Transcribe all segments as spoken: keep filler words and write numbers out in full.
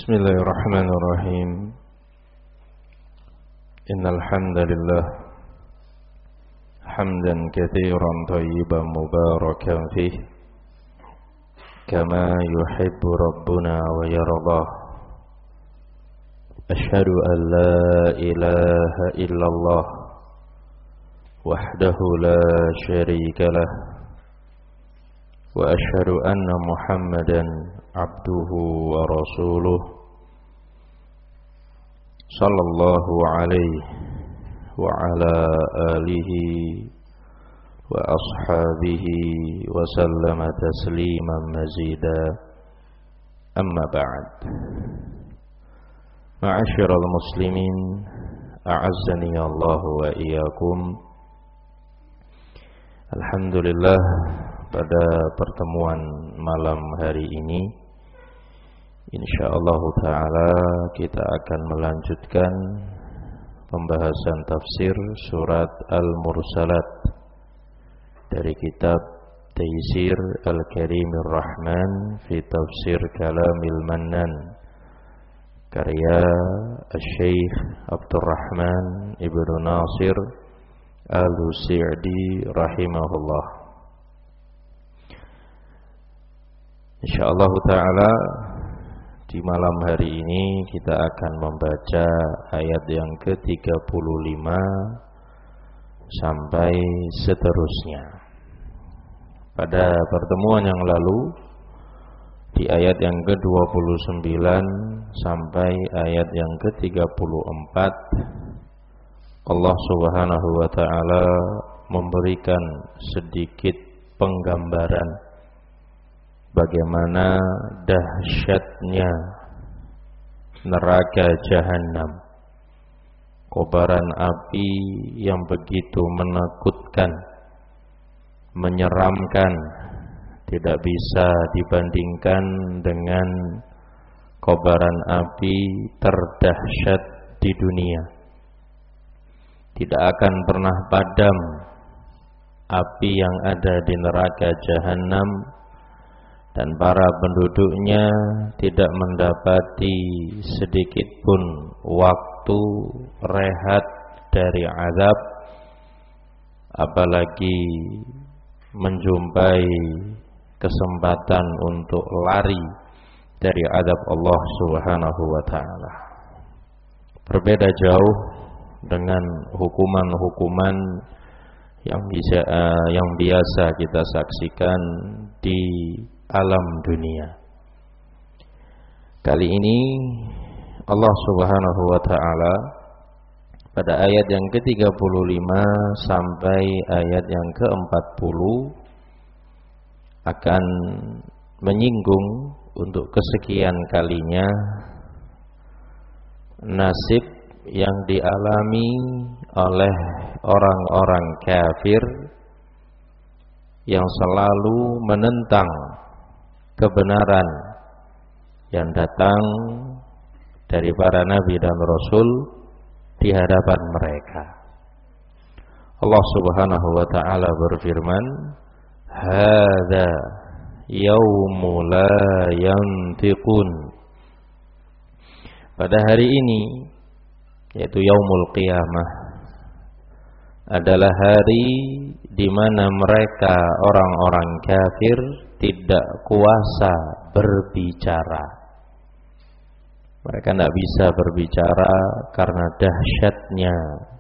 Bismillahirrahmanirrahim. Innal hamdalillah hamdan katsiran thayyiban mubarakan fihi kama yuhibbu rabbuna wa yardah. Ashhadu an la ilaha illallah wahdahu la syarika lah wa ashhadu anna Muhammadan abduhu wa rasuluh sallallahu alaihi wa ala alihi wa ashabihi wa sallama tasliman mazida. Amma ba'd. Ma'asyiral muslimin, a'azzani Allah wa iyyakum. Alhamdulillah, pada pertemuan malam hari ini insyaallah ta'ala kita akan melanjutkan pembahasan tafsir surat Al-Mursalat dari kitab Taysir Al-Karimir Rahman fi Tafsir Kalamil Mannan karya Syekh Abdurrahman Ibnu Nasir Al-Sa'di rahimahullah. Insyaallah ta'ala di malam hari ini kita akan membaca ayat yang ke tiga puluh lima sampai seterusnya. Pada pertemuan yang lalu di ayat yang ke dua puluh sembilan sampai ayat yang ke tiga puluh empat Allah Subhanahu wa ta'ala memberikan sedikit penggambaran bagaimana dahsyatnya neraka jahanam, kobaran api yang begitu menakutkan, menyeramkan, tidak bisa dibandingkan dengan kobaran api terdahsyat di dunia. Tidak akan pernah padam api yang ada di neraka jahanam, dan para penduduknya tidak mendapati sedikit pun waktu rehat dari azab, apalagi menjumpai kesempatan untuk lari dari azab Allah Subhanahu wa ta'ala. Berbeda jauh dengan hukuman-hukuman yang bisa uh, yang biasa kita saksikan di alam dunia. Kali ini Allah Subhanahu wa ta'ala pada ayat yang ke tiga puluh lima sampai ayat yang ke empat puluh akan menyinggung untuk kesekian kalinya nasib yang dialami oleh orang-orang kafir yang selalu menentang kebenaran yang datang dari para nabi dan rasul di hadapan mereka. Allah Subhanahu wa ta'ala berfirman, "Hadza yaumu la yantiqun." Pada hari ini, yaitu yaumul qiyamah, adalah hari di mana mereka orang-orang kafir tidak kuasa berbicara. Mereka tidak bisa berbicara karena dahsyatnya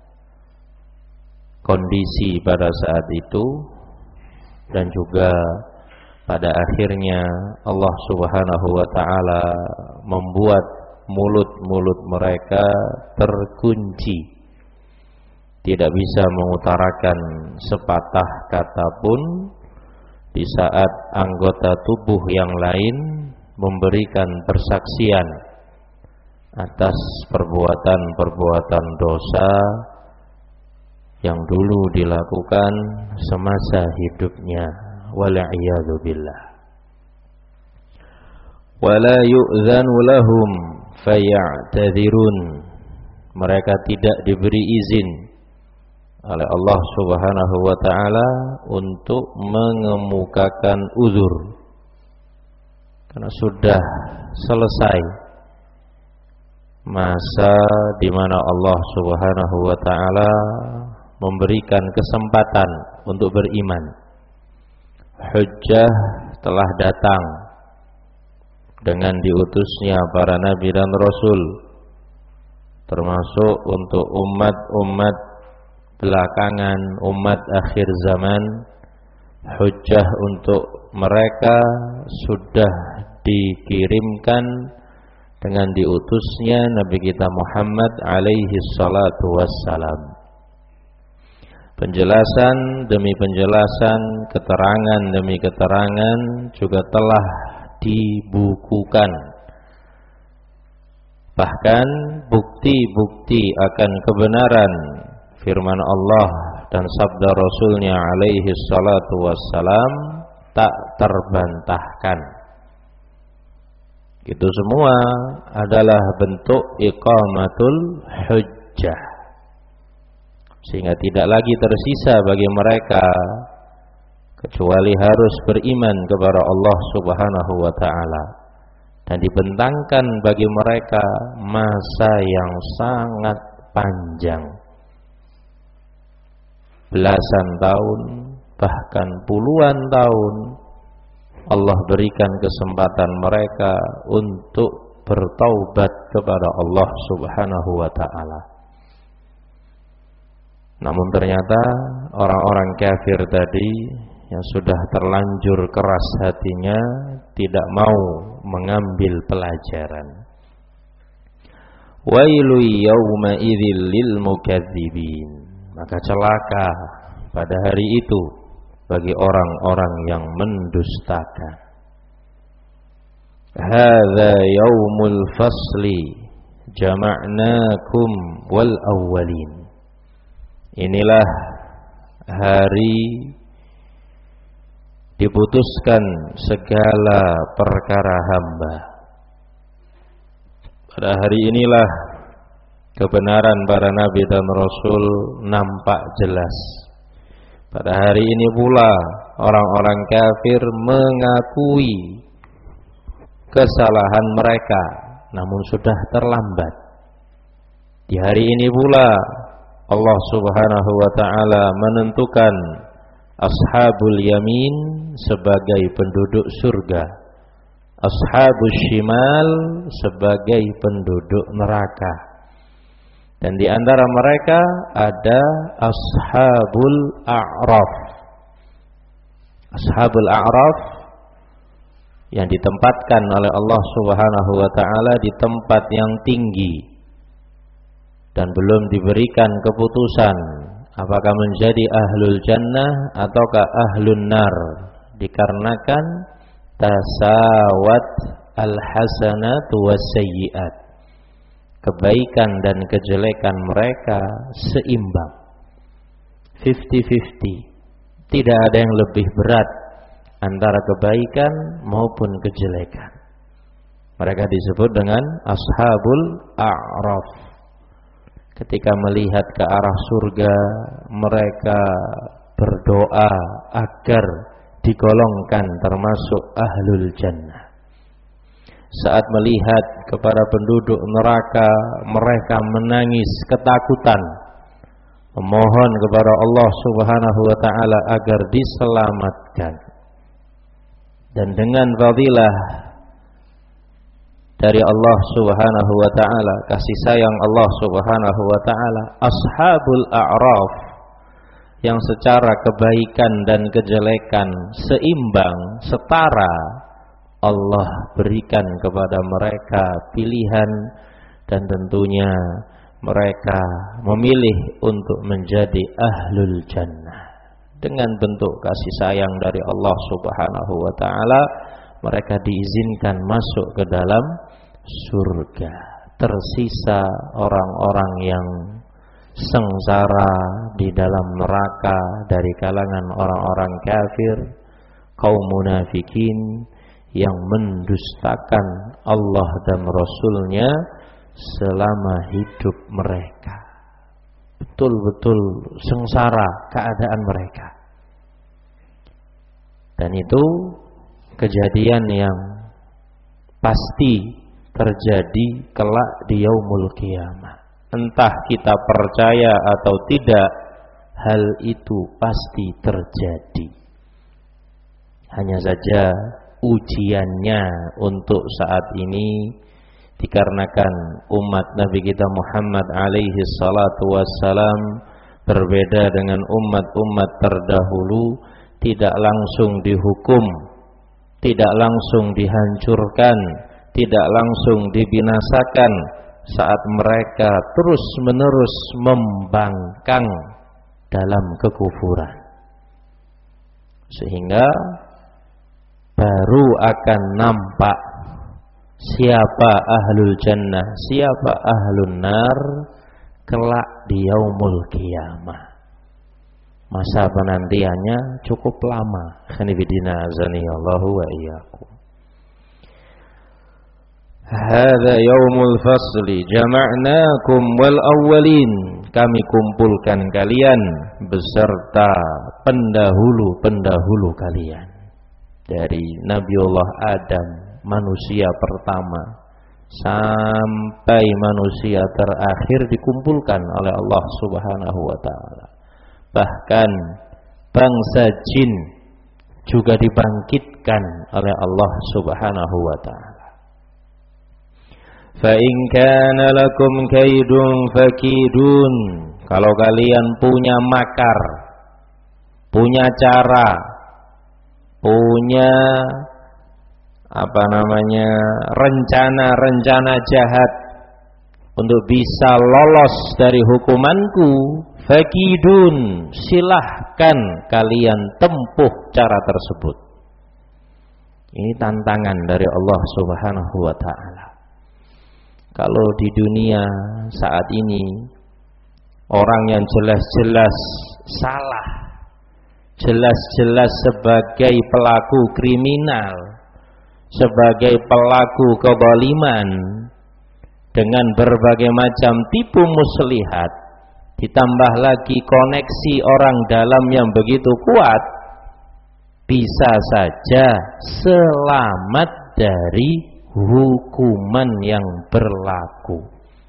kondisi pada saat itu, dan juga pada akhirnya Allah Subhanahu wa ta'ala membuat mulut-mulut mereka terkunci, tidak bisa mengutarakan sepatah kata pun di saat anggota tubuh yang lain memberikan persaksian atas perbuatan-perbuatan dosa yang dulu dilakukan semasa hidupnya. Wal'iyadu billah. Wala yu'zanu lahum faya'tadhirun. Mereka tidak diberi izin oleh Allah Subhanahu wa ta'ala untuk mengemukakan uzur, karena sudah selesai masa di mana Allah Subhanahu wa taala memberikan kesempatan untuk beriman. Hujjah telah datang dengan diutusnya para nabi dan rasul, termasuk untuk umat-umat belakangan, umat akhir zaman. Hujjah untuk mereka sudah dikirimkan dengan diutusnya Nabi kita Muhammad alaihi salatu wassalam. Penjelasan demi penjelasan, keterangan demi keterangan juga telah dibukukan. Bahkan bukti-bukti akan kebenaran firman Allah dan sabda Rasulnya alaihi salatu wassalam tak terbantahkan. Itu semua adalah bentuk iqamatul hujjah, sehingga tidak lagi tersisa bagi mereka kecuali harus beriman kepada Allah Subhanahu wa taala, dan dibentangkan bagi mereka masa yang sangat panjang, belasan tahun bahkan puluhan tahun. Allah berikan kesempatan mereka untuk bertaubat kepada Allah Subhanahu wa taala. Namun ternyata orang-orang kafir tadi yang sudah terlanjur keras hatinya tidak mau mengambil pelajaran. Wailu yauma idzil lil mukadzibin. Maka celaka pada hari itu bagi orang-orang yang mendustakan. Hadza yaumul fasli jama'nakum wal awwalin. Inilah hari diputuskan segala perkara hamba. Pada hari inilah kebenaran para nabi dan rasul nampak jelas. Pada hari ini pula orang-orang kafir mengakui kesalahan mereka, namun sudah terlambat. Di hari ini pula Allah Subhanahu wa taala menentukan ashabul yamin sebagai penduduk surga, ashabus shimal sebagai penduduk neraka. Dan di antara mereka ada ashabul a'raf. Ashabul a'raf yang ditempatkan oleh Allah Subhanahu wa taala di tempat yang tinggi dan belum diberikan keputusan apakah menjadi ahlul jannah ataukah ahlun nar, dikarenakan tasawat al-hasanatu was-sayyi'at. Kebaikan dan kejelekan mereka seimbang, fifty-fifty. Tidak ada yang lebih berat antara kebaikan maupun kejelekan. Mereka disebut dengan ashabul a'raf. Ketika melihat ke arah surga, mereka berdoa agar digolongkan termasuk ahlul jannah. Saat melihat kepada penduduk neraka, mereka menangis ketakutan, memohon kepada Allah Subhanahu wa taala agar diselamatkan. Dan dengan fadilah dari Allah Subhanahu wa taala, kasih sayang Allah Subhanahu wa taala, ashabul a'raf yang secara kebaikan dan kejelekan seimbang, setara, Allah berikan kepada mereka pilihan, dan tentunya mereka memilih untuk menjadi ahlul jannah. Dengan bentuk kasih sayang dari Allah Subhanahu wa taala, mereka diizinkan masuk ke dalam surga. Tersisa orang-orang yang sengsara di dalam neraka dari kalangan orang-orang kafir, kaum munafikin yang mendustakan Allah dan Rasulnya selama hidup mereka. Betul-betul sengsara keadaan mereka. Dan itu kejadian yang pasti terjadi kelak di yaumul qiyamah. Entah kita percaya atau tidak, hal itu pasti terjadi. Hanya saja ujiannya untuk saat ini dikarenakan umat Nabi kita Muhammad alaihi salatu wassalam berbeda dengan umat-umat terdahulu, tidak langsung dihukum, tidak langsung dihancurkan, tidak langsung dibinasakan saat mereka terus-menerus membangkang dalam kekufuran. Sehingga baru akan nampak siapa ahlul jannah, siapa ahlun nar kelak di yaumul qiyamah. Masa penantiannya cukup lama. Khanibidina azanillahu wa iyyakum. Hadza yaumul fasli jama'nakum wal awwalin. Kami kumpulkan kalian beserta pendahulu-pendahulu kalian. Dari Nabiullah Adam, manusia pertama, sampai manusia terakhir dikumpulkan oleh Allah Subhanahu wa taala. Bahkan bangsa jin juga dibangkitkan oleh Allah Subhanahu wa taala. Fa in kana lakum kaidun fakidun. Kalau kalian punya makar, punya cara, punya apa namanya rencana-rencana jahat untuk bisa lolos dari hukumanku, fakidun, silahkan kalian tempuh cara tersebut. Ini tantangan dari Allah Subhanahu wa taala. Kalau di dunia saat ini orang yang jelas-jelas salah, jelas-jelas sebagai pelaku kriminal, sebagai pelaku kezaliman, dengan berbagai macam tipu muslihat, ditambah lagi koneksi orang dalam yang begitu kuat, bisa saja selamat dari hukuman yang berlaku.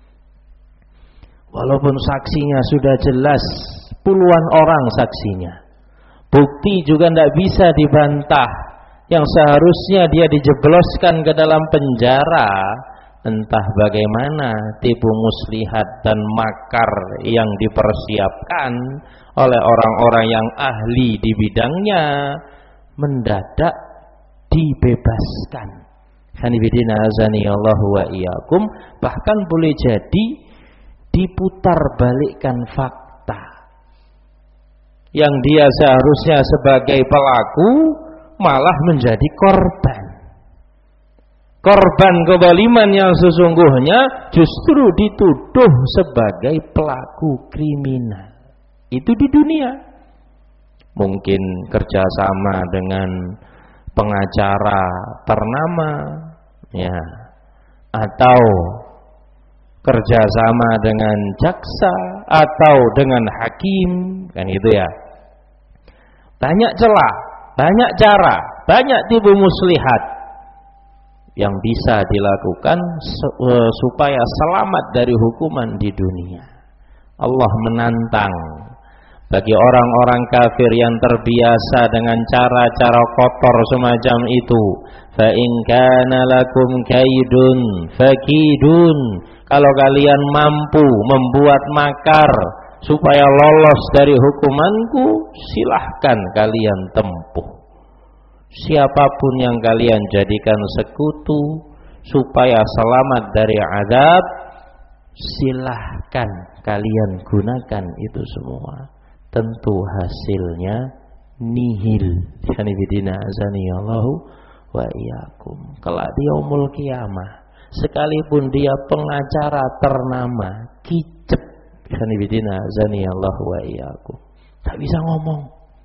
Walaupun saksinya sudah jelas, puluhan orang saksinya, bukti juga tidak bisa dibantah, yang seharusnya dia dijebloskan ke dalam penjara. Entah bagaimana tipu muslihat dan makar yang dipersiapkan oleh orang-orang yang ahli di bidangnya, mendadak dibebaskan. Hanifidina azani Allah wa iyyakum. Bahkan boleh jadi diputar balikkan fakta. Yang dia seharusnya sebagai pelaku malah menjadi korban. Korban kezaliman yang sesungguhnya justru dituduh sebagai pelaku kriminal. Itu di dunia. Mungkin kerjasama dengan pengacara ternama, ya, atau kerjasama dengan jaksa atau dengan hakim, kan gitu ya. Banyak celah, banyak cara, banyak tipu muslihat yang bisa dilakukan supaya selamat dari hukuman di dunia. Allah menantang bagi orang-orang kafir yang terbiasa dengan cara-cara kotor semacam itu. Fa in kana lakum kaidun fakidun. Kalau kalian mampu membuat makar supaya lolos dari hukumanku, silahkan kalian tempuh. Siapapun yang kalian jadikan sekutu supaya selamat dari azab, silahkan kalian gunakan itu semua. Tentu hasilnya nihil. Hanifidina azanillahu wa iyyakum. Kelak di yaumul qiyamah, sekalipun dia pengacara ternama, kicep, hanifidina azanillahu wa iyyakum, tak bisa ngomong.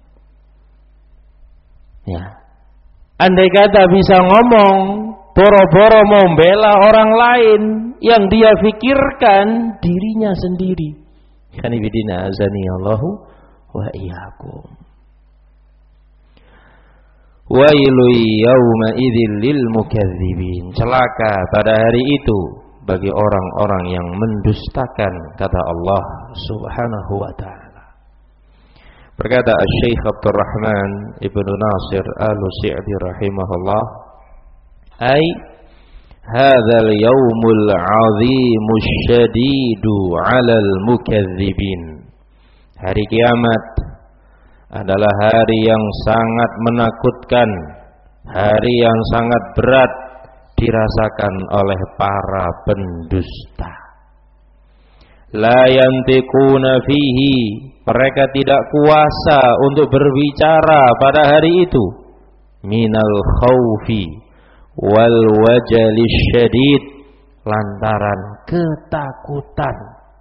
Ya. Andai kata bisa ngomong, boro-boro membela orang lain, yang dia pikirkan dirinya sendiri. Hanifidina azanillahu wa iyyakum. Wailul yawma idzil lil mukadzibin. Celaka pada hari itu bagi orang-orang yang mendustakan kata Allah Subhanahu wa taala. Berkata Asy-Syaikh Abdurrahman Ibnu Nasir Al-Sa'di rahimahullah, ai hadzal yaumul 'azimus syadidu 'alal mukadzibin. Hari kiamat adalah hari yang sangat menakutkan, hari yang sangat berat dirasakan oleh para pendusta. La yantiquna fihi, mereka tidak kuasa untuk berbicara pada hari itu. Minal khaufi wal wajalis syadid, lantaran ketakutan.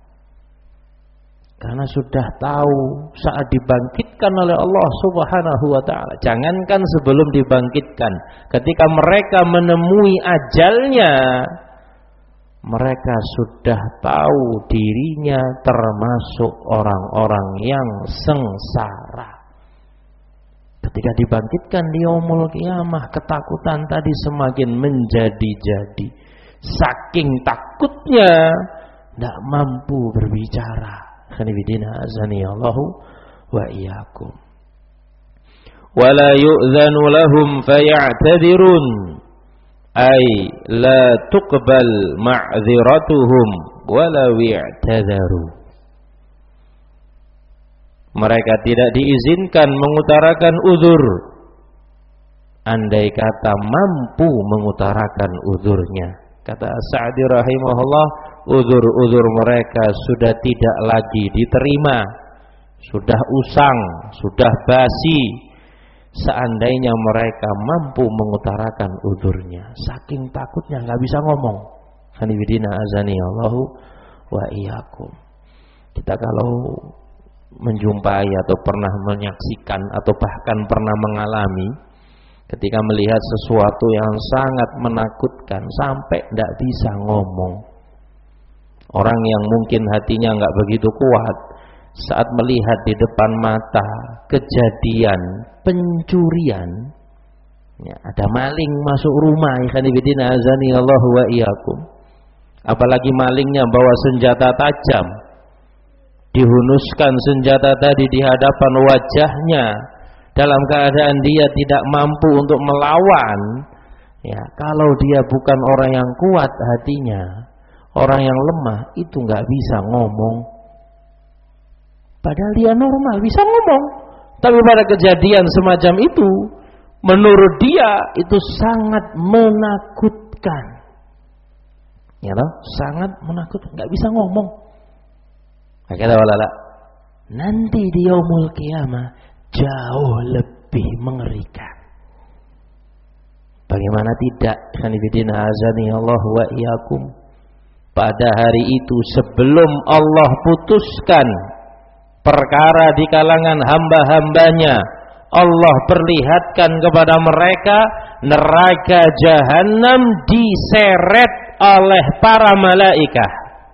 Karena sudah tahu saat dibangkitkan oleh Allah Subhanahu wa taala. Jangankan sebelum dibangkitkan, ketika mereka menemui ajalnya, mereka sudah tahu dirinya termasuk orang-orang yang sengsara. Ketika dibangkitkan di yaumul qiyamah, ketakutan tadi semakin menjadi-jadi. Saking takutnya tidak mampu berbicara. Khanifidina azani Allahu wa iyyakum. Wala yu'dzanu lahum faya'tadirun, ay la tuqbal ma'dziratuhum wala wi'tadaru. Mereka tidak diizinkan mengutarakan uzur, andai kata mampu mengutarakan uzurnya. Kata Sa'di rahimahullah, uzur-uzur mereka sudah tidak lagi diterima, sudah usang, sudah basi, seandainya mereka mampu mengutarakan uzurnya. Saking takutnya nggak bisa ngomong. Hanifidina azani Allahu wa iyyakum. Kita kalau menjumpai atau pernah menyaksikan atau bahkan pernah mengalami ketika melihat sesuatu yang sangat menakutkan sampai tidak bisa ngomong. Orang yang mungkin hatinya nggak begitu kuat saat melihat di depan mata kejadian pencurian, ya, ada maling masuk rumah, ikhwanifidina azani Allahu wa iyyakum. Apalagi malingnya bawa senjata tajam, dihunuskan senjata tadi di hadapan wajahnya dalam keadaan dia tidak mampu untuk melawan. Ya, kalau dia bukan orang yang kuat hatinya, orang yang lemah, itu nggak bisa ngomong. Padahal dia normal, bisa ngomong. Tapi pada kejadian semacam itu, menurut dia itu sangat menakutkan. Ya toh? Sangat menakutkan, nggak bisa ngomong. Kata walala, nanti di yaumul qiyamah jauh lebih mengerikan. Bagaimana tidak? Khanifidina azani Allah wa iyyakum. Pada hari itu sebelum Allah putuskan perkara di kalangan hamba-hambanya, Allah perlihatkan kepada mereka neraka jahanam diseret oleh para malaikat.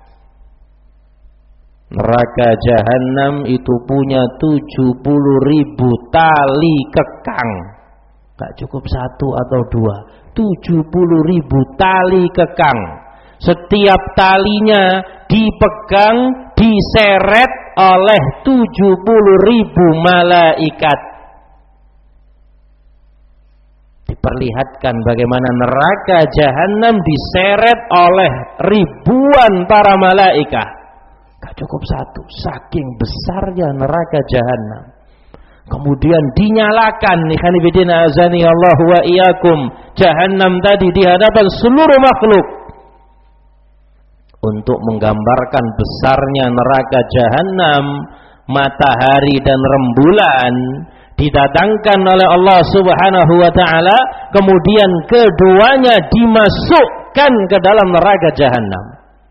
Neraka jahanam itu punya tujuh puluh ribu tali kekang. Gak cukup satu atau dua, tujuh puluh ribu tali kekang. Setiap talinya dipegang, diseret oleh tujuh puluh ribu malaikat. Diperlihatkan bagaimana neraka jahanam diseret oleh ribuan para malaikat. Gak cukup satu, saking besarnya neraka jahanam. Kemudian dinyalakan, ikhwanifidina azani Allah wa iyyakum, jahanam tadi di hadapan seluruh makhluk untuk menggambarkan besarnya neraka jahanam. Matahari dan rembulan didatangkan oleh Allah Subhanahu wa taala, kemudian keduanya dimasukkan ke dalam neraka jahanam.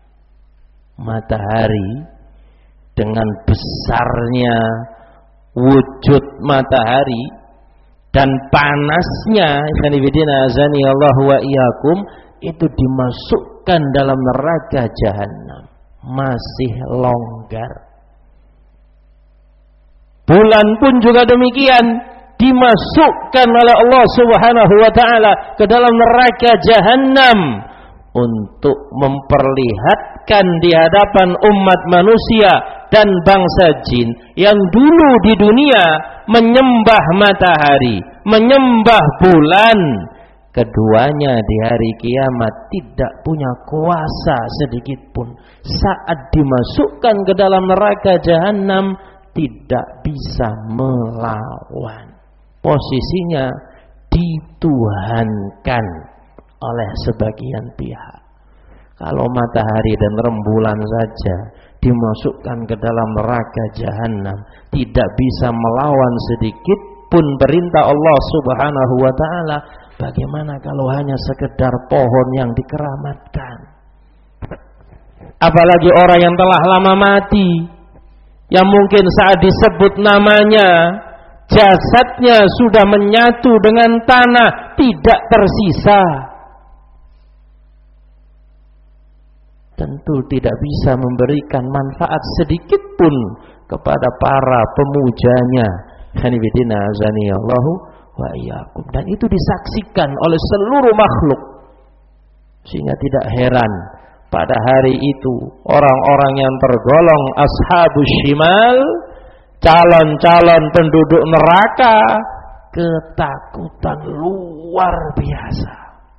Matahari dengan besarnya wujud matahari dan panasnya, ikhwanifidina azani Allah wa iyyakum, itu dimasukkan dalam neraka jahanam, masih longgar. Bulan pun juga demikian, dimasukkan oleh Allah Subhanahu wa taala ke dalam neraka jahanam untuk memperlihatkan di hadapan umat manusia dan bangsa jin yang dulu di dunia menyembah matahari, menyembah bulan, keduanya di hari kiamat tidak punya kuasa sedikit pun. Saat dimasukkan ke dalam neraka jahanam tidak bisa melawan. Posisinya dituhankan oleh sebagian pihak. Kalau matahari dan rembulan saja dimasukkan ke dalam neraka jahanam, tidak bisa melawan sedikit pun perintah Allah Subhanahu wa taala, bagaimana kalau hanya sekedar pohon yang dikeramatkan? Apalagi orang yang telah lama mati, yang mungkin saat disebut namanya jasadnya sudah menyatu dengan tanah, tidak tersisa. Tentu tidak bisa memberikan manfaat sedikit pun kepada para pemujanya. Hanifidina azanillahu wa iyyakum. Dan itu disaksikan oleh seluruh makhluk. Sehingga tidak heran pada hari itu orang-orang yang tergolong ashabus shimal, calon-calon penduduk neraka, ketakutan luar biasa,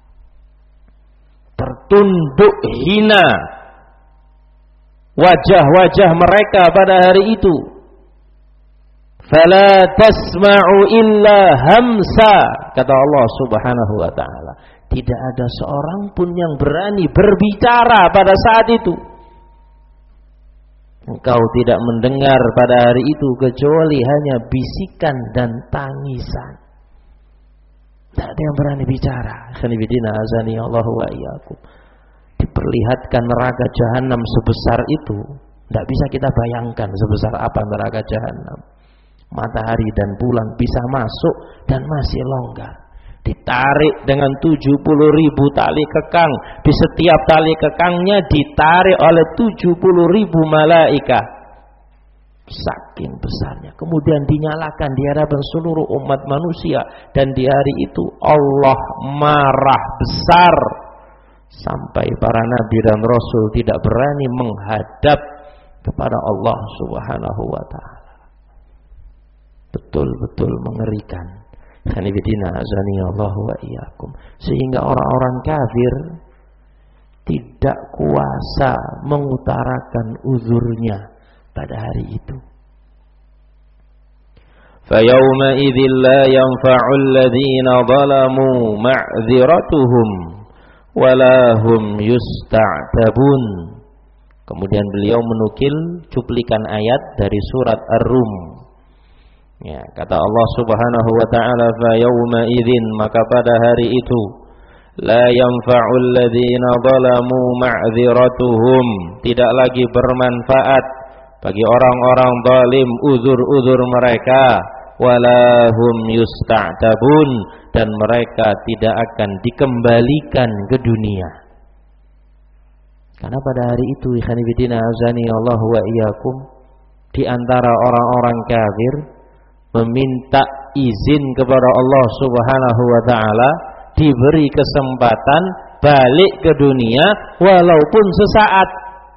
tertunduk hina wajah-wajah mereka pada hari itu. Fala tasma'u illa hamsa, kata Allah Subhanahu wa taala. Tidak ada seorang pun yang berani berbicara pada saat itu. Engkau tidak mendengar pada hari itu kecuali hanya bisikan dan tangisan. Tidak ada yang berani bicara. Khanifidina azani Allahu wa iyyakum. Diperlihatkan neraka jahanam sebesar itu, tidak bisa kita bayangkan sebesar apa neraka jahanam. Matahari dan bulan bisa masuk dan masih longgar. Ditarik dengan tujuh puluh ribu tali kekang. Di setiap tali kekangnya ditarik oleh tujuh puluh ribu malaikat. Saking besarnya. Kemudian dinyalakan di hadapan seluruh umat manusia. Dan di hari itu Allah marah besar. Sampai para nabi dan rasul tidak berani menghadap kepada Allah Subhanahu wa ta'ala. Betul-betul mengerikan. Khanifidina azani Allahu wa iyyakum. Sehingga orang-orang kafir tidak kuasa mengutarakan uzurnya pada hari itu. Fayawma idzil la yanfa'ul ladzina zalamu ma'dziratuhum walahum yusta'tabun. Kemudian beliau menukil cuplikan ayat dari surat Ar-Rum. Ya, kata Allah Subhanahu wa taala, fa yauma idzin, maka pada hari itu la yanfa'ul ladzina zalamu ma'dziratuhum, tidak lagi bermanfaat bagi orang-orang zalim uzur-uzur mereka, walahum yusta'tabun, dan mereka tidak akan dikembalikan ke dunia. Karena pada hari itu ikhwanifidina azani Allah wa iyyakum, di antara orang-orang kafir meminta izin kepada Allah Subhanahu wa taala diberi kesempatan balik ke dunia walaupun sesaat.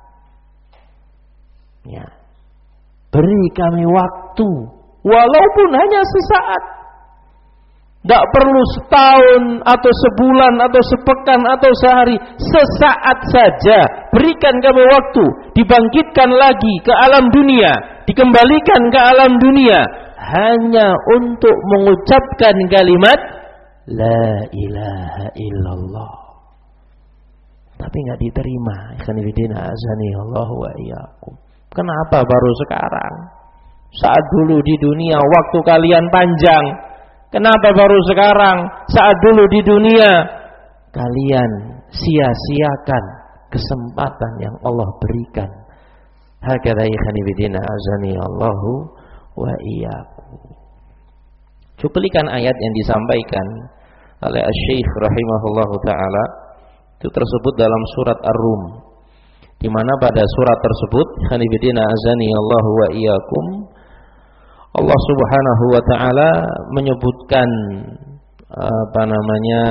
Ya. Beri kami waktu walaupun hanya sesaat. Tidak perlu setahun atau sebulan atau sepekan atau sehari, sesaat saja. Berikan kami waktu, dibangkitkan lagi ke alam dunia, dikembalikan ke alam dunia, hanya untuk mengucapkan kalimat La ilaha illallah. Tapi nggak diterima. Ikhwanifidina azani Allah wa iyyakum. Kenapa baru sekarang? Saat dulu di dunia waktu kalian panjang. Kenapa baru sekarang? Saat dulu di dunia kalian sia-siakan kesempatan yang Allah berikan. Hakadha ikhwanifidina azani Allahu wa iyyakum. Cuplikan ayat yang disampaikan oleh Asy-Syaikh rahimahullahu taala itu tersebut dalam surat Ar-Rum, di mana pada surat tersebut ikhwanifidina azani Allahu wa iyyakum, Allah Subhanahu wa taala menyebutkan apa namanya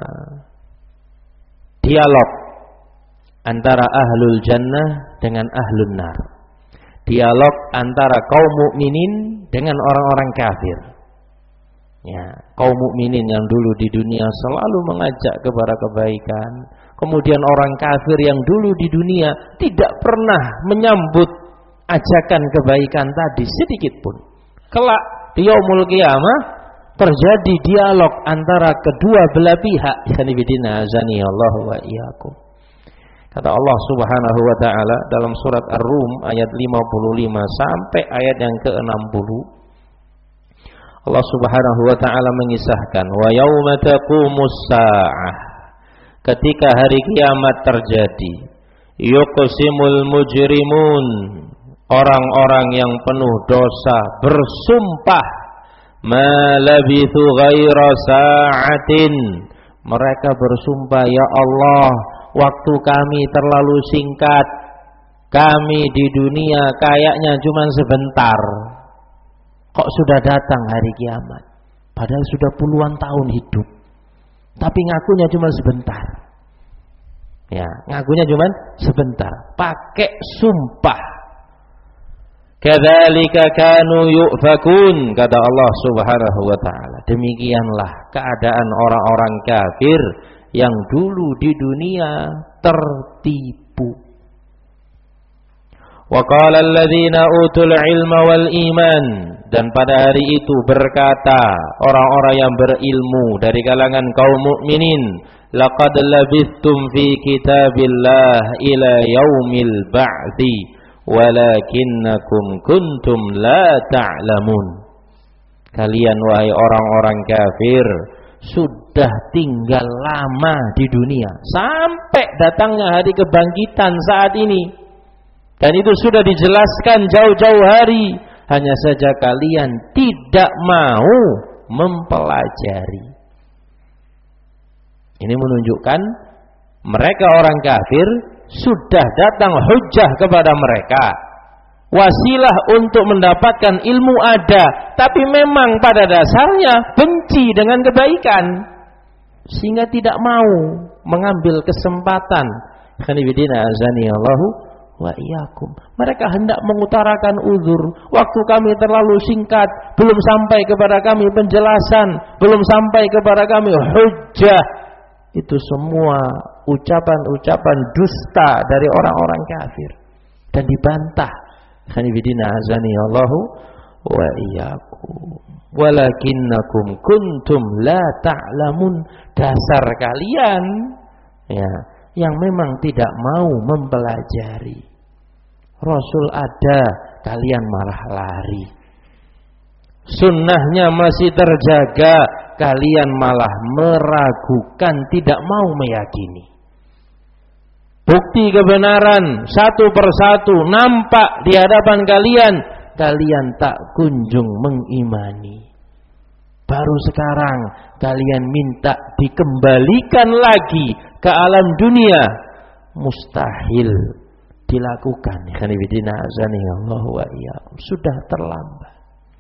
dialog antara ahlul jannah dengan ahlun nar. Dialog antara kaum mukminin dengan orang-orang kafir. Ya, kaum mukminin yang dulu di dunia selalu mengajak kepada kebaikan, kemudian orang kafir yang dulu di dunia tidak pernah menyambut ajakan kebaikan tadi sedikit pun. Kelak di yaumul qiyamah terjadi dialog antara kedua belah pihak. Ikhwanifidina azani Allah wa iyyakum. Kata Allah Subhanahu wa taala dalam surat Ar-Rum ayat lima puluh lima sampai ayat yang ke enam puluh. Allah Subhanahu wa taala mengisahkan wa yauma taqumus saah, ketika hari kiamat terjadi, yuqsimul mujrimun, orang-orang yang penuh dosa bersumpah, ma labithu ghaira sa'atin, mereka bersumpah, ya Allah, waktu kami terlalu singkat, kami di dunia kayaknya cuma sebentar, kok sudah datang hari kiamat, padahal sudah puluhan tahun hidup, tapi ngakunya cuma sebentar. Ya, ngakunya cuma sebentar, pakai sumpah. Kadzalika kanu yu'fakun, kata Allah Subhanahu wa taala. Demikianlah keadaan orang-orang kafir yang dulu di dunia tertipu. Wa qala alladziina utul ilma wal iman, dan pada hari itu berkata orang-orang yang berilmu dari kalangan kaum mukminin, laqad labithtum fi kitabillah ila yaumil ba'tsi walakinnakum kuntum la ta'lamun. Kalian wahai orang-orang kafir sudah tinggal lama di dunia sampai datangnya hari kebangkitan saat ini, dan itu sudah dijelaskan jauh-jauh hari, hanya saja kalian tidak mau mempelajari. Ini menunjukkan mereka orang kafir sudah datang hujjah kepada mereka, wasilah untuk mendapatkan ilmu ada, tapi memang pada dasarnya benci dengan kebaikan, sehingga tidak mau mengambil kesempatan. Khanifidina azani Allahu wa iyyakum. Mereka hendak mengutarakan uzur, waktu kami terlalu singkat, belum sampai kepada kami penjelasan, belum sampai kepada kami hujjah. Itu semua ucapan-ucapan dusta dari orang-orang kafir dan dibantah. Khanifidina azani Allahu wa iyyakum. Walakinnakum kuntum la ta'lamun, dasar kalian ya yang memang tidak mau mempelajari. Rasul ada, kalian malah lari. Sunnahnya masih terjaga, kalian malah meragukan, tidak mau meyakini. Bukti kebenaran satu persatu nampak di hadapan kalian, kalian tak kunjung mengimani. Baru sekarang kalian minta dikembalikan lagi ke alam dunia, mustahil dilakukan. Khanifidina azani Allah wa iyyakum, sudah terlambat.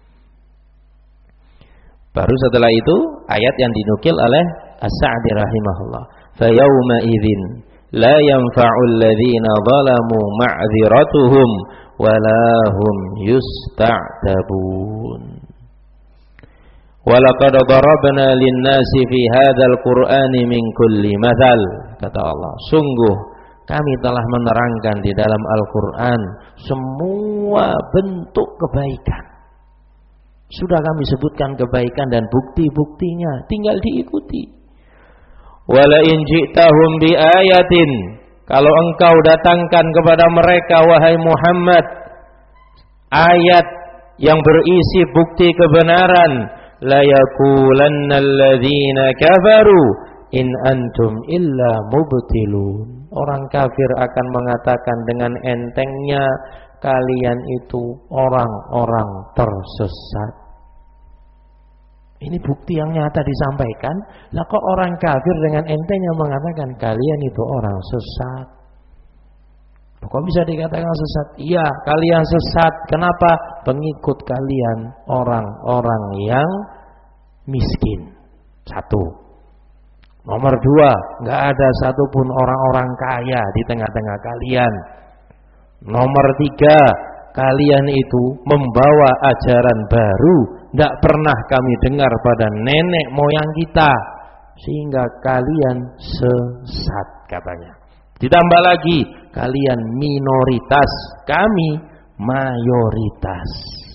Baru setelah itu ayat yang dinukil oleh As-Sa'di rahimahullah, fa yauma idzin la yanfa'ul ladzina zalamu ma'dziratuhum wa la hum yusta'tabun. Walaqad darabna lin-nasi fi hadzal qur'ani min kulli mathal, kata Allah, sungguh kami telah menerangkan di dalam Al-Qur'an semua bentuk kebaikan. Sudah kami sebutkan kebaikan dan bukti-buktinya, tinggal diikuti. Wala in ji'tahum bi ayatin, kalau engkau datangkan kepada mereka wahai Muhammad ayat yang berisi bukti kebenaran, la yaqulanna alladzina kafaru in antum illa mubtilun. Orang kafir akan mengatakan dengan entengnya, kalian itu orang-orang tersesat. Ini bukti yang nyata disampaikan. Lah kok orang kafir dengan entengnya mengatakan kalian itu orang sesat. Kok bisa dikatakan sesat? Iya, kalian sesat. Kenapa? Pengikut kalian orang-orang yang miskin. Satu. Nomor dua, nggak ada satupun orang-orang kaya di tengah-tengah kalian. Nomor tiga, kalian itu membawa ajaran baru, nggak pernah kami dengar pada nenek moyang kita, sehingga kalian sesat katanya. Ditambah lagi, kalian minoritas, kami mayoritas.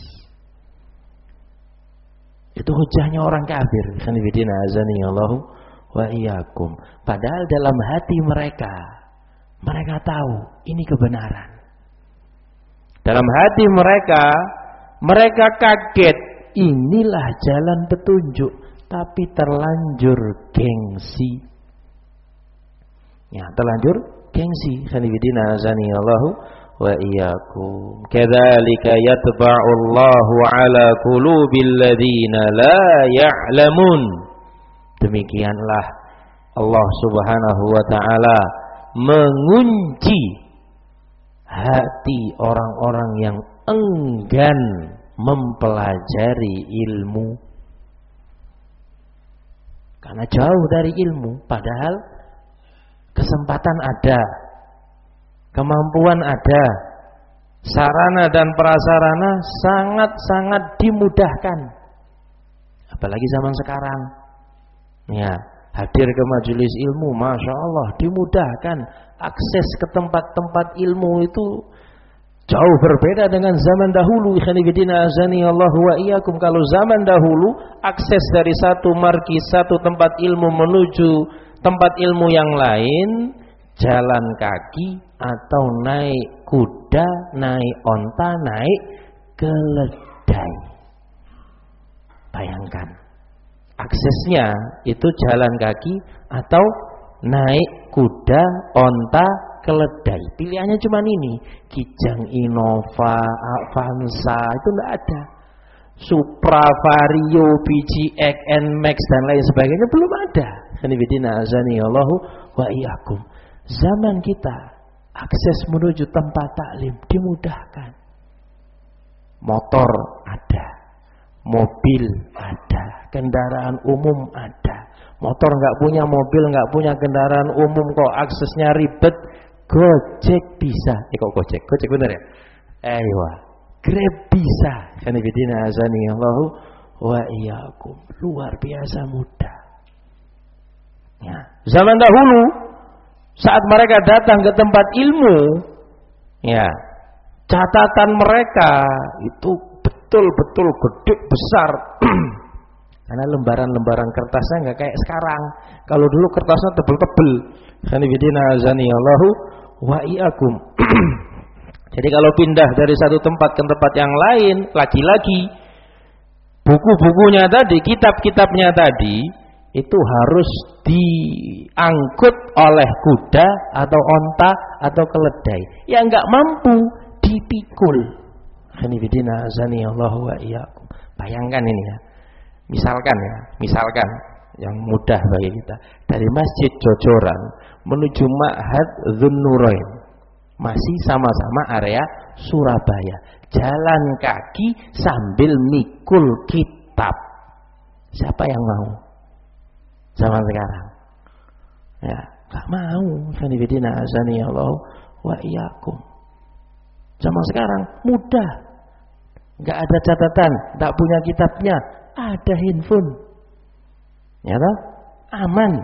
Itu hujahnya orang kafir. Khanifidina azani Allahu wa iyyakum. Padahal dalam hati mereka, mereka tahu ini kebenaran. Dalam hati mereka, mereka kaget, inilah jalan petunjuk, tapi terlanjur gengsi. Ya, terlanjur gengsi. Khanifidina azani Allahu wa iyyakum. Kadzalika yatba'u Allahu 'ala qulubil ladzina la ya'lamun. Demikianlah Allah Subhanahu wa taala mengunci hati orang-orang yang enggan mempelajari ilmu. Karena jauh dari ilmu, padahal kesempatan ada, kemampuan ada, sarana dan prasarana sangat-sangat dimudahkan. Apalagi zaman sekarang. Ya, hadir ke majelis ilmu, masya Allah, dimudahkan. Akses ke tempat-tempat ilmu itu jauh berbeda dengan zaman dahulu. Ikhwanifidina azani Allah wa iyyakum. Kalau zaman dahulu, akses dari satu markis, satu tempat ilmu menuju tempat ilmu yang lain, jalan kaki atau naik kuda, naik onta, naik keledai. Bayangkan, aksesnya itu jalan kaki atau naik kuda, onta, keledai. Pilihannya cuma ini, Kijang, Innova, Avanza, itu tidak ada. Supra, Vario, B G X, N-Max dan lain sebagainya belum ada. Khanifidina azani Allahu wa iyyakum. Zaman kita, akses menuju tempat taklim dimudahkan. Motor ada, mobil ada, kendaraan umum ada. Motor nggak punya, mobil nggak punya, kendaraan umum kok aksesnya ribet, Gojek bisa. Eh kok Gojek? Gojek bener ya? Ayo, Grab bisa. Khanifidina azani Allahu wa iyyakum. Luar biasa mudah. Ya. Zaman dahulu, saat mereka datang ke tempat ilmu, ya, catatan mereka itu betul-betul gede besar. Karena lembaran-lembaran kertasnya nggak kayak sekarang. Kalau dulu kertasnya tebel-tebel. Khanifidina azani Allahu wa iyyakum. Jadi kalau pindah dari satu tempat ke tempat yang lain, lagi-lagi buku-bukunya tadi, kitab-kitabnya tadi itu harus diangkut oleh kuda atau onta atau keledai. Yang nggak mampu dipikul. Khanifidina azani Allahu wa iyyakum. Bayangkan ini ya. Misalkan ya, misalkan yang mudah bagi kita, dari Masjid Jojoran menuju Ma'had Dzunnurain, masih sama-sama area Surabaya, jalan kaki sambil mikul kitab. Siapa yang mau? Zaman sekarang ya, gak mau. Khanifidina azani Allah wa iyyakum. Zaman sekarang mudah, gak ada catatan, gak punya kitabnya, ada handphone, ya toh? Aman.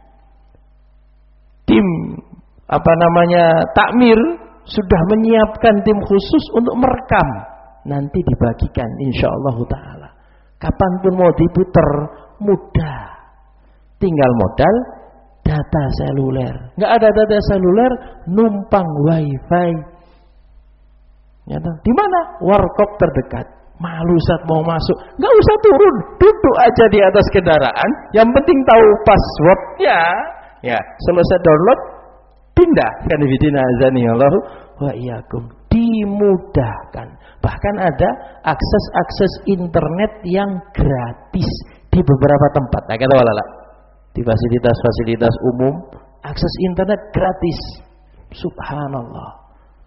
Tim apa namanya takmir sudah menyiapkan tim khusus untuk merekam, nanti dibagikan insyaallah taala. Kapanpun mau diputer mudah, tinggal modal data seluler. Nggak ada data seluler, numpang wifi. Ya toh? Di mana? Warkop terdekat. Malu saat mau masuk, nggak usah turun, duduk aja di atas kendaraan. Yang penting tahu passwordnya, ya selesai download, pindah. Khanifidina azani Allahu wa iyyakum. Dimudahkan. Bahkan ada akses-akses internet yang gratis di beberapa tempat. Nah, kata walala, di fasilitas-fasilitas umum, akses internet gratis. Subhanallah.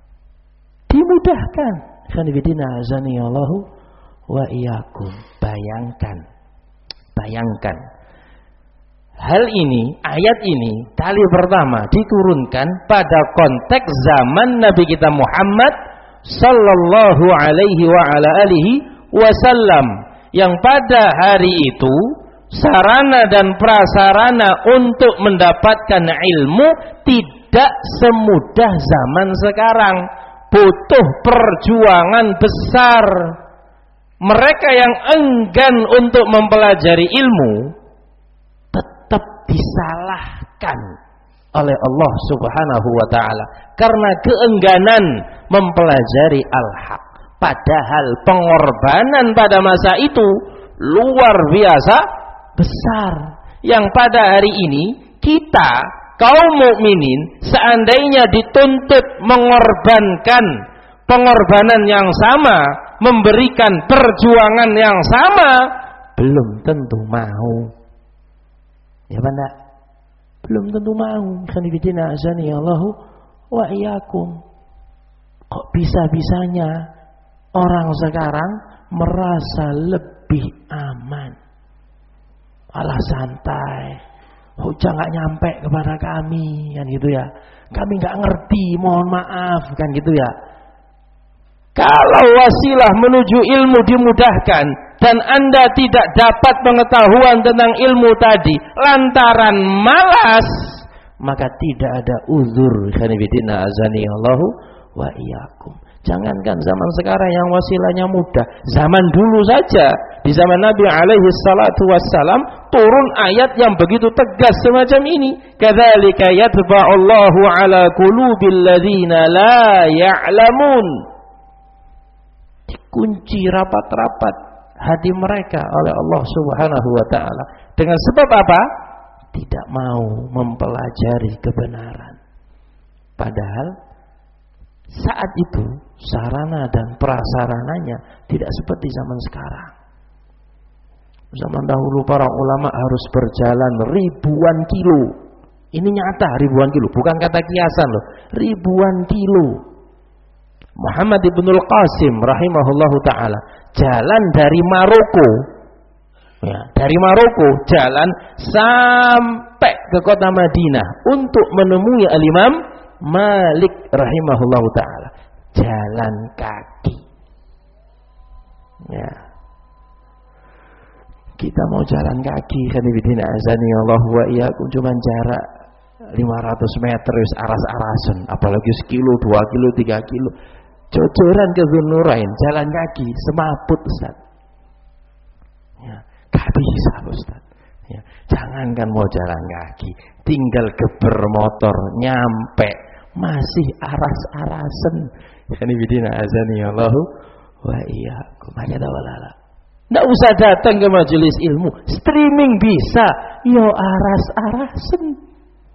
dimudahkan. Khanifidina azanillahu wa iyyakum. Bayangkan, bayangkan. Hal ini, ayat ini, kali pertama diturunkan pada konteks zaman Nabi kita Muhammad sallallahu alaihi wa ala alihi wasallam, yang pada hari itu sarana dan prasarana untuk mendapatkan ilmu tidak semudah zaman sekarang. Butuh perjuangan besar. Mereka yang enggan untuk mempelajari ilmu tetap disalahkan oleh Allah Subhanahu wa taala karena keengganan mempelajari al-haq. Padahal pengorbanan pada masa itu luar biasa besar, yang pada hari ini kita kaum mukminin seandainya dituntut mengorbankan pengorbanan yang sama, memberikan perjuangan yang sama, belum tentu mau. Ya Banda, belum tentu mau. Khanifidina azanillahu wa iyyakum. Kok bisa-bisanya orang sekarang merasa lebih aman? Alah santai, hujan nggak nyampe kepada kami, kan gitu ya. Kami nggak ngerti, mohon maaf, kan gitu ya. Kalau wasilah menuju ilmu dimudahkan dan Anda tidak dapat pengetahuan tentang ilmu tadi lantaran malas, maka tidak ada uzur. Khanifidina azanillahu wa iyyakum. Jangankan zaman sekarang yang wasilahnya mudah, zaman dulu saja, di zaman Nabi alaihi salatu wassalam turun ayat yang begitu tegas semacam ini. Kadzalika yatba'ullahu ala qulubil ladzina la ya'lamun. Dikunci rapat-rapat hati mereka oleh Allah Subhanahu wa taala dengan sebab apa? Tidak mau mempelajari kebenaran. Padahal saat itu sarana dan prasarananya tidak seperti zaman sekarang. Zaman dahulu para ulama harus berjalan ribuan kilo. Ini nyata ribuan kilo, bukan kata kiasan loh. Ribuan kilo. Muhammad ibnul Qasim rahimahullahu taala jalan dari Maroko, ya, dari Maroko jalan sampai ke kota Madinah untuk menemui al-Imam Malik rahimahullahu taala, jalan kaki. Ya. Kita mau jalan kaki, khanifidina azanillahu wa iyyakum, cuma jarak lima ratus meter wis aras-arasen, apalagi sekilo, dua kilo, tiga kilo. Cocoran ke Dzunurain, jalan kaki, semaput Ustaz. Ya, gak bisa Ustaz. Ya, jangankan mau jalan kaki, tinggal geber motor nyampe masih aras-arasen. Khanifidina azanillahu wa iyyakum. Maka dawalala. Nggak usah datang ke majelis ilmu, streaming bisa. Yo aras-arasen.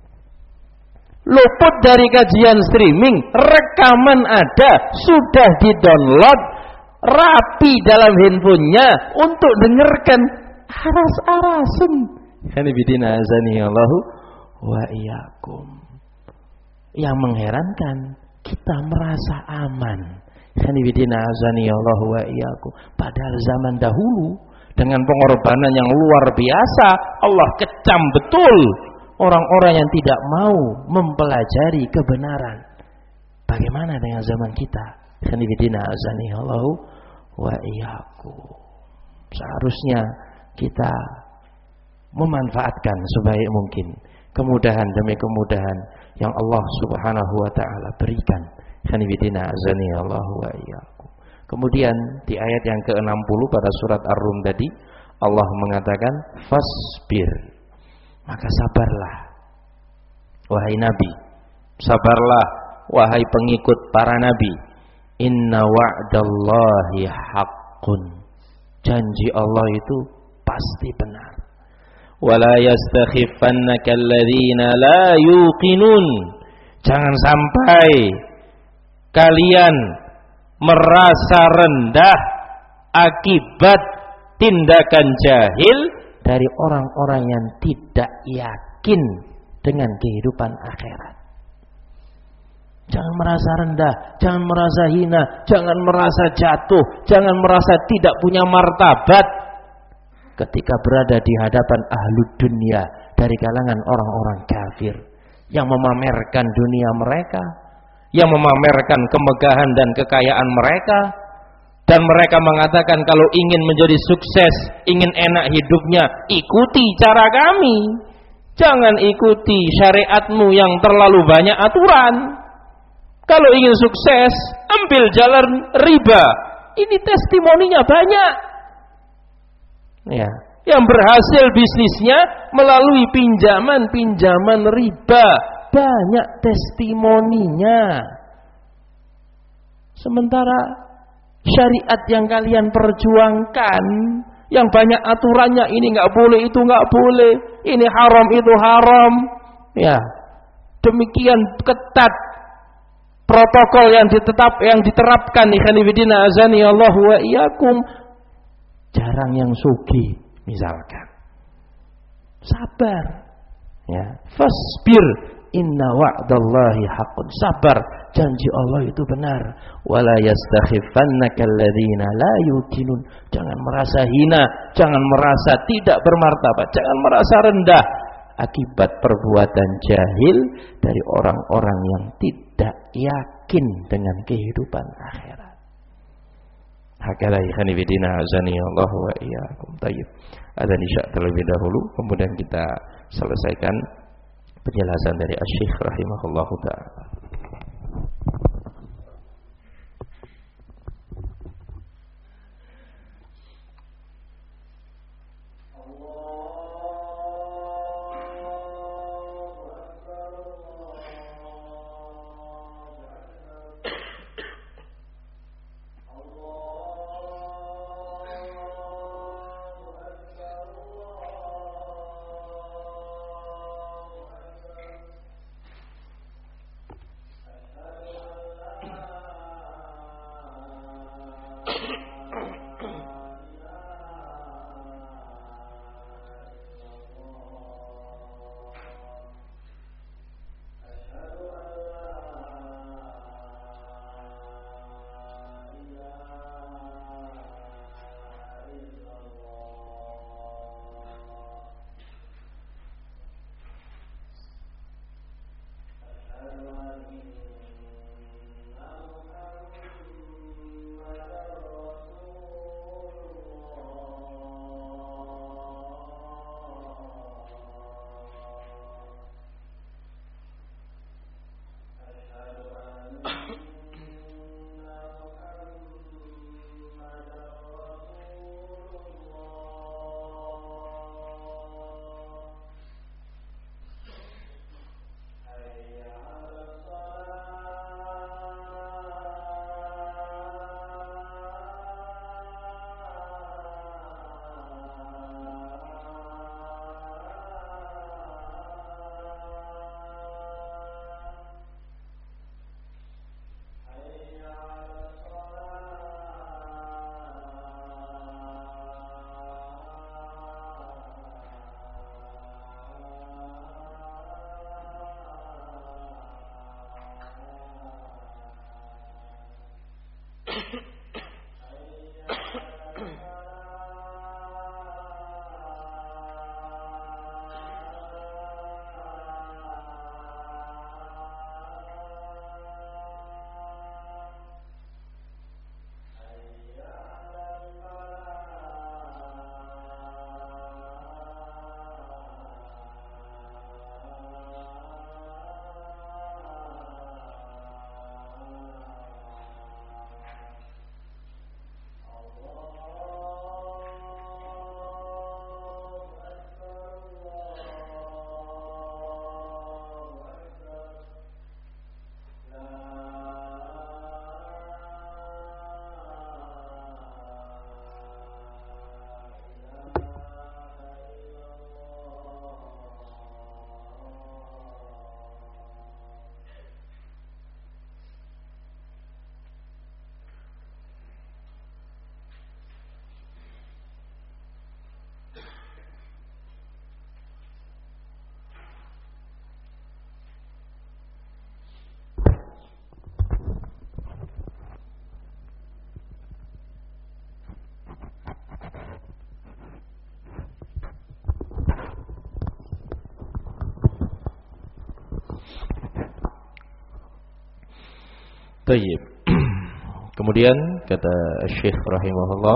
Luput dari kajian streaming, rekaman ada, sudah di-download, rapi dalam handphonenya untuk dengarkan aras-arasen. Khanifidina azanillahu wa iyyakum. Yang mengherankan, kita merasa aman. Khanifidina azanillahu wa iyyakum. Padahal zaman dahulu dengan pengorbanan yang luar biasa, Allah kecam betul orang-orang yang tidak mau mempelajari kebenaran. Bagaimana dengan zaman kita? Khanifidina azanillahu wa iyyakum. Seharusnya kita memanfaatkan sebaik mungkin kemudahan demi kemudahan yang Allah Subhanahu wa taala berikan. Khanifidina azanillahu wa iyyakum. Kemudian di ayat yang ke enam puluh pada surat Ar-Rum tadi, Allah mengatakan fasbir. Maka sabarlah wahai nabi, sabarlah wahai pengikut para nabi. Inna wa'dallahi haqqun. Janji Allah itu pasti benar. Wala yastakhifannaka alladhina la yuqinun. Jangan sampai kalian merasa rendah akibat tindakan jahil dari orang-orang yang tidak yakin dengan kehidupan akhirat. Jangan merasa rendah, jangan merasa hina, jangan merasa jatuh, jangan merasa tidak punya martabat ketika berada di hadapan ahlud dunia dari kalangan orang-orang kafir yang memamerkan dunia mereka, yang memamerkan kemegahan dan kekayaan mereka, dan mereka mengatakan kalau ingin menjadi sukses, ingin enak hidupnya, ikuti cara kami, jangan ikuti syariatmu yang terlalu banyak aturan. Kalau ingin sukses, ambil jalan riba. Ini testimoninya banyak. Ya, yang berhasil bisnisnya melalui pinjaman-pinjaman riba, banyak testimoninya. Sementara syariat yang kalian perjuangkan, yang banyak aturannya, ini nggak boleh, itu nggak boleh, ini haram, itu haram. Ya, demikian ketat protokol yang ditetap yang diterapkan, ikhwan fillah azani Allah wa iyyakum. Jarang yang sugih misalkan. Sabar. Ya, fasbir inna wa'dallahi haqqun. Sabar, janji Allah itu benar. Wala yastakhifannaka alladziina la yuqinun. Jangan merasa hina, jangan merasa tidak bermartabat, jangan merasa rendah akibat perbuatan jahil dari orang-orang yang tidak yakin dengan kehidupan akhirat. Hakala ikhwani bidina azani Allah wa iyyakum. Tayyib. Adzan isya terlebih dahulu, kemudian kita selesaikan penjelasan dari Asy-Syaikh rahimahullahu taala. Tayyib. Kemudian kata Syekh rahimahullah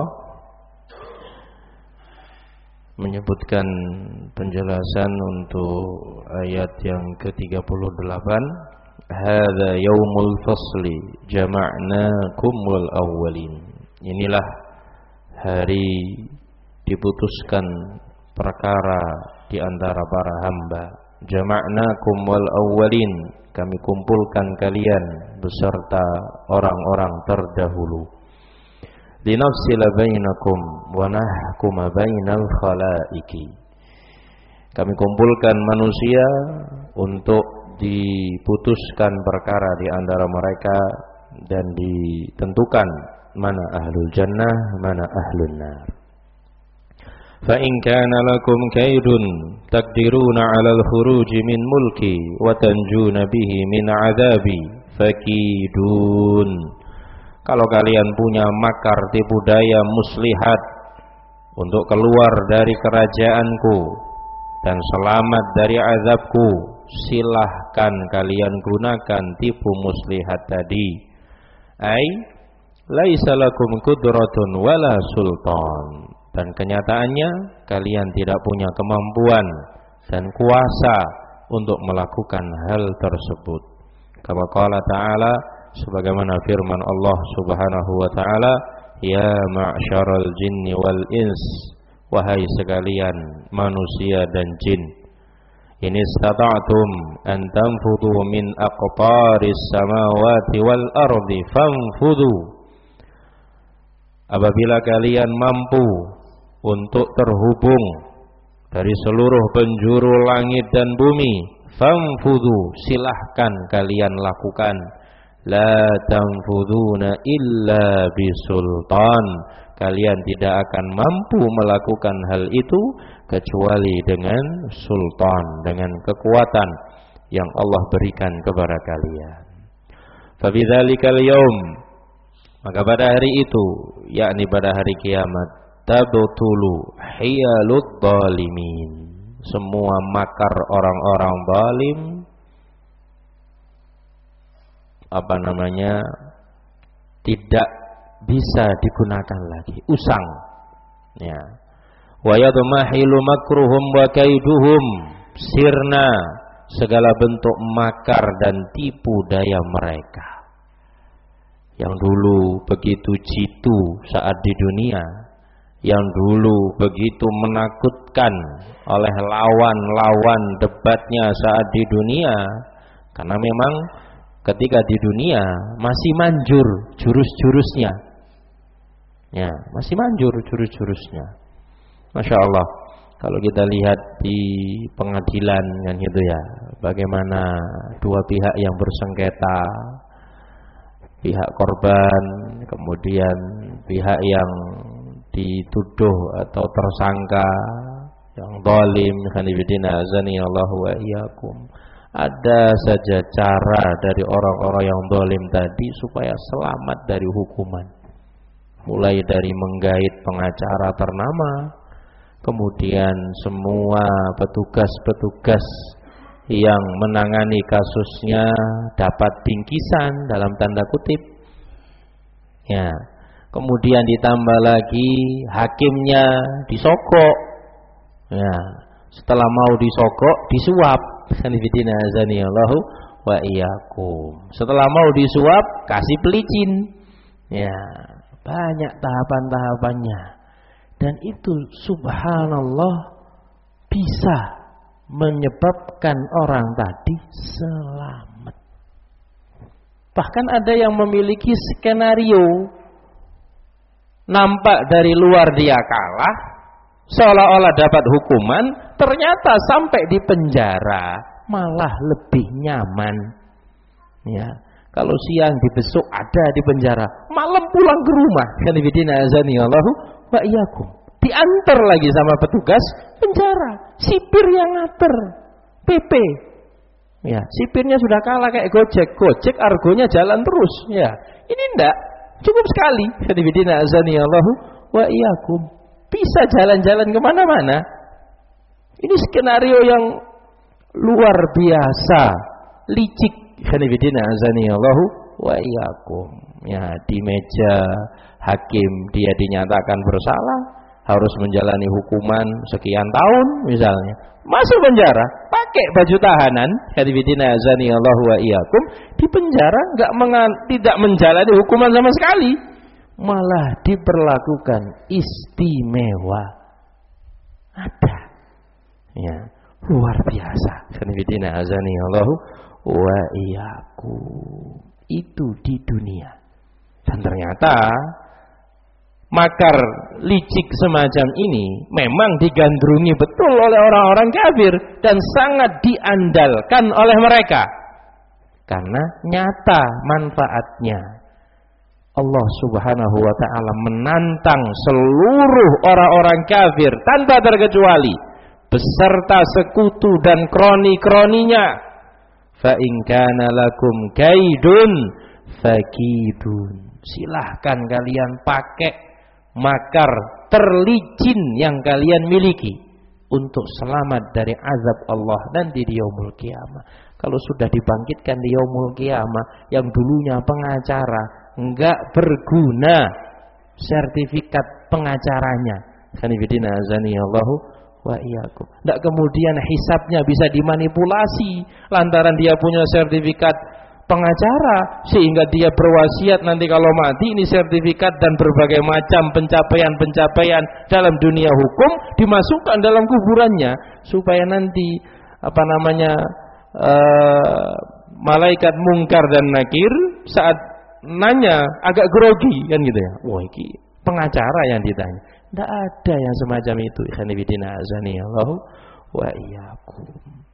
menyebutkan penjelasan untuk ayat yang ke tiga puluh delapan, hadza yaumul fasli jama'nakum wal awwalin. Inilah hari diputuskan perkara di antara para hamba. Jama'nakum wal awwalin, kami kumpulkan kalian beserta orang-orang terdahulu. Linafsila bainakum wa nahkuma bainal khalaiki. Kami kumpulkan manusia untuk diputuskan perkara di antara mereka dan ditentukan mana ahlul jannah, mana ahlun nar. Fa in kana lakum kaidun taqdiruna 'alal khuruji min mulki wa tanjuna bihi min 'adzabi fakidun. Kalau kalian punya makar, tipu daya, muslihat untuk keluar dari kerajaanku dan selamat dari azabku, silahkan kalian gunakan tipu muslihat tadi. Ai laisa lakum qudratun wala sultan. Dan kenyataannya kalian tidak punya kemampuan dan kuasa untuk melakukan hal tersebut. Kama qala ta'ala, sebagaimana firman Allah Subhanahu wa taala, ya ma'syaral jinni wal ins, wahai sekalian manusia dan jin, in istata'tum an tanfudu min aqtaris samawati wal ardi fanfudu. Apabila kalian mampu untuk terhubung dari seluruh penjuru langit dan bumi, fanfudu, silahkan kalian lakukan. La tanfuduna illa bisultan, kalian tidak akan mampu melakukan hal itu kecuali dengan sultan, dengan kekuatan yang Allah berikan kepada kalian. Fabidzalikal yaum, maka pada hari itu, yakni pada hari kiamat, tabtulu hiyalud zalimin, semua makar orang-orang zalim apa namanya tidak bisa digunakan lagi, usang. Ya. Wa yadmahilu makruhum wa kaiduhum, sirna segala bentuk makar dan tipu daya mereka. Yang dulu begitu jitu saat di dunia, yang dulu begitu menakutkan oleh lawan-lawan debatnya saat di dunia, karena memang ketika di dunia masih manjur jurus-jurusnya, ya masih manjur jurus-jurusnya. Masya Allah, kalau kita lihat di pengadilan kan gitu ya, bagaimana dua pihak yang bersengketa, pihak korban, kemudian pihak yang dituduh atau tersangka, yang zalim, khanibidina azani Allah wa iyyakum. Ada saja cara dari orang-orang yang zalim tadi supaya selamat dari hukuman. Mulai dari menggait pengacara ternama, kemudian semua petugas-petugas yang menangani kasusnya dapat bingkisan dalam tanda kutip. Ya. Kemudian ditambah lagi hakimnya disogok. Ya. Setelah mau disogok, disuap. Sanifidina azanillahu wa iyyakum. Setelah mau disuap, kasih pelicin. Ya, banyak tahapan-tahapannya. Dan itu subhanallah bisa menyebabkan orang tadi selamat. Bahkan ada yang memiliki skenario, nampak dari luar dia kalah, seolah-olah dapat hukuman, ternyata sampai di penjara malah lebih nyaman. Ya, kalau siang dibesuk ada di penjara, malam pulang ke rumah. Kanibidina azani Allahu wa iyyakum. Diantar lagi sama petugas penjara, sipir yang ngater, P P. Ya, sipirnya sudah kalah kayak Gojek. Gojek argonya jalan terus. Ya, ini enggak, cukup sekali. Kanibidina azani Allahu wa iyyakum. Bisa jalan-jalan kemana-mana. Ini skenario yang luar biasa, licik. Khanifidina azani Allahu wa iyyakum. Ya, di meja hakim dia dinyatakan bersalah, harus menjalani hukuman sekian tahun misalnya, masuk penjara, pakai baju tahanan, hadifidina azani Allah wa iyyakum, di penjara enggak tidak menjalani hukuman sama sekali, malah diperlakukan istimewa. Ada, ya, luar biasa. Hadifidina azani Allah wa iyyakum. Itu di dunia. Dan ternyata makar licik semacam ini memang digandrungi betul oleh orang-orang kafir dan sangat diandalkan oleh mereka karena nyata manfaatnya. Allah Subhanahu wa ta'ala menantang seluruh orang-orang kafir tanpa terkecuali beserta sekutu dan kroni-kroninya. Fa in kana lakum kaidun fakidun. Silahkan kalian pakai makar terlicin yang kalian miliki untuk selamat dari azab Allah nanti di yaumul qiyamah. Kalau sudah dibangkitkan di yaumul qiyamah, yang dulunya pengacara enggak berguna sertifikat pengacaranya. Sanibidina azani Allahu wa iyyakum. Enggak kemudian hisabnya bisa dimanipulasi lantaran dia punya sertifikat pengacara sehingga dia berwasiat nanti kalau mati ini sertifikat dan berbagai macam pencapaian-pencapaian dalam dunia hukum dimasukkan dalam kuburannya supaya nanti apa namanya uh, malaikat mungkar dan nakir saat nanya agak grogi kan gitu ya. Wah, ini pengacara yang ditanya. Tidak ada yang semacam itu. Ikhwanifidina azani Allah wa iyyakum.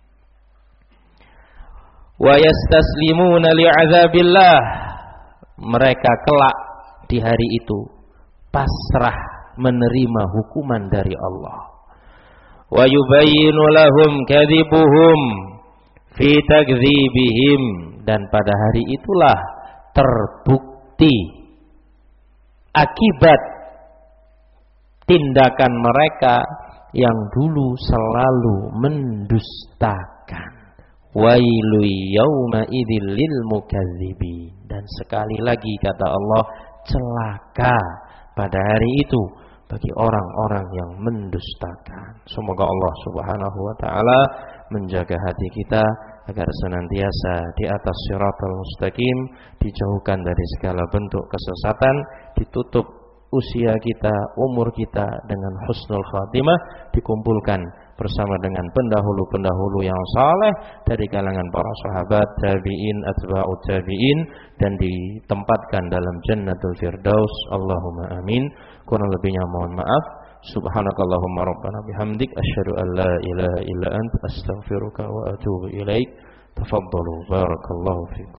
Wa yastaslimuna li'adzabillah. Mereka kelak di hari itu pasrah menerima hukuman dari Allah. Wa yubayyinu lahum kadzibuhum fi takdzibihim, dan pada hari itulah terbukti akibat tindakan mereka yang dulu selalu mendustakan. Wailu yauma idzil lil mukadzibin. Dan sekali lagi kata Allah, celaka pada hari itu bagi orang-orang yang mendustakan. Semoga Allah Subhanahu wa taala menjaga hati kita agar senantiasa di atas shiratal mustaqim, dijauhkan dari segala bentuk kesesatan, ditutup usia kita, umur kita dengan husnul khatimah, dikumpulkan bersama dengan pendahulu-pendahulu yang saleh dari kalangan para sahabat, tabi'in, atba'ut tabi'in, dan ditempatkan dalam jannatul firdaus. Allahumma amin. Kurang lebihnya mohon maaf. Subhanakallahumma rabbana bihamdik asyhadu an la ilaha illa anta astaghfiruka wa atubu ilaik. Tafaddalu barakallahu fikum.